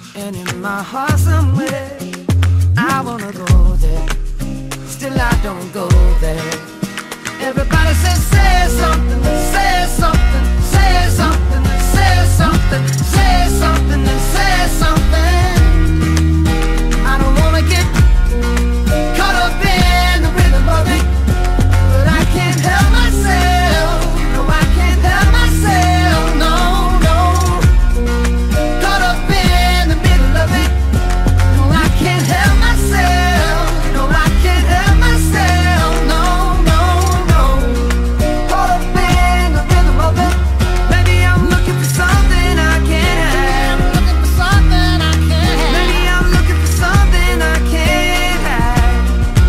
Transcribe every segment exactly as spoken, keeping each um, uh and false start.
And in my heart somewhere, I wanna go there. Still I don't go there. Everybody says, say something, say something, say something, say something, say something, and say something. I don't wanna get caught up in the rhythm of it, but I can't help myself. No, I can't help myself. No, no. Caught up in the middle of it. No, I can't help myself. No, I can't help myself. No, no, no. Caught up in the rhythm of it. Maybe I'm looking for something I can't have. Looking for something I can't have. Maybe I'm looking for something I can't have.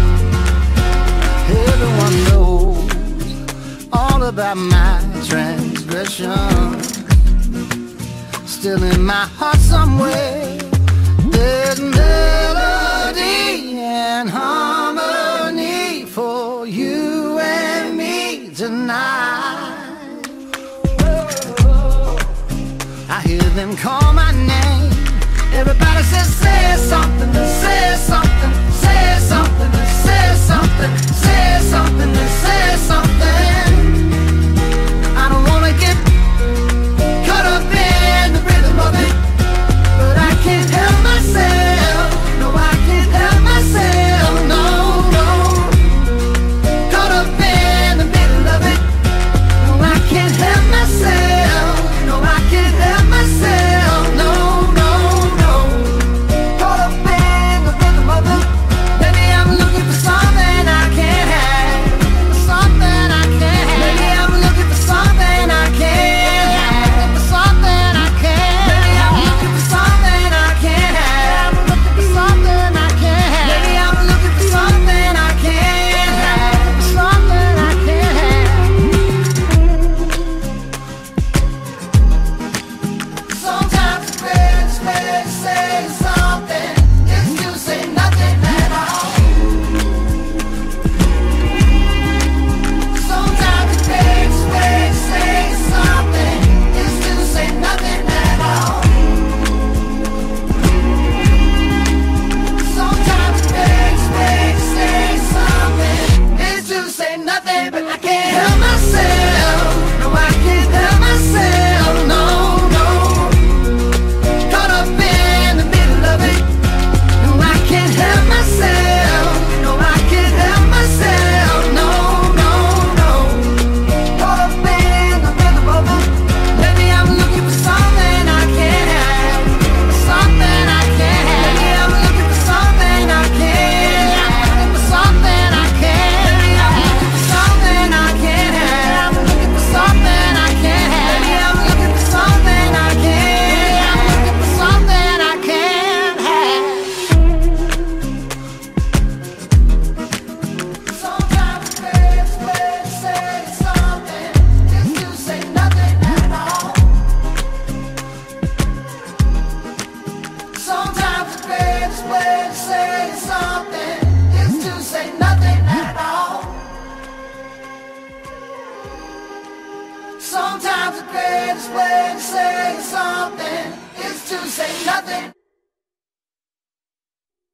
Everyone knows all about my transgression. Still in my heart somewhere, there's melody and harmony for you and me tonight. I hear them call my name. Everybody says, say something, say something, say something, say something, say something, say something. I don't wanna get caught up in the rhythm of it, but I can't help myself. No, I can't help myself. No, no. Caught up in the middle of it. No, I can't help myself. No, I can't help myself. No, no, no. Caught up in the rhythm of it. Maybe I'm looking for something I can't have. Something I can't have. Maybe I'm looking for something I can't have. Something I can't. Maybe I'm looking for something I can't have. Looking for something I can't have. Maybe I'm looking for something I can't have. Something I can't have. Sometimes it's better to say say something is to say nothing at all. Sometimes it's better to say something is to say nothing at all. Sometimes it's better to say something is to say nothing, but I can't help myself. No, I can't help myself. No, no. Caught up in the middle of it. No, I can't help myself. No, I can't help myself. No, no, no. Caught up in the rhythm of it. Maybe I'm looking for something I can't have. Something I can't have. Maybe I'm looking for something I can't have. For something I can't. Maybe I'm looking for something I can't have. I'm looking for something I can't have. Maybe I'm looking for something I can't have. I'm looking for something I can't have. Sometimes it's best way to say something is to say nothing at all. Sometimes the best way to say something is to say nothing at all. Sometimes the greatest way to say something is to say nothing.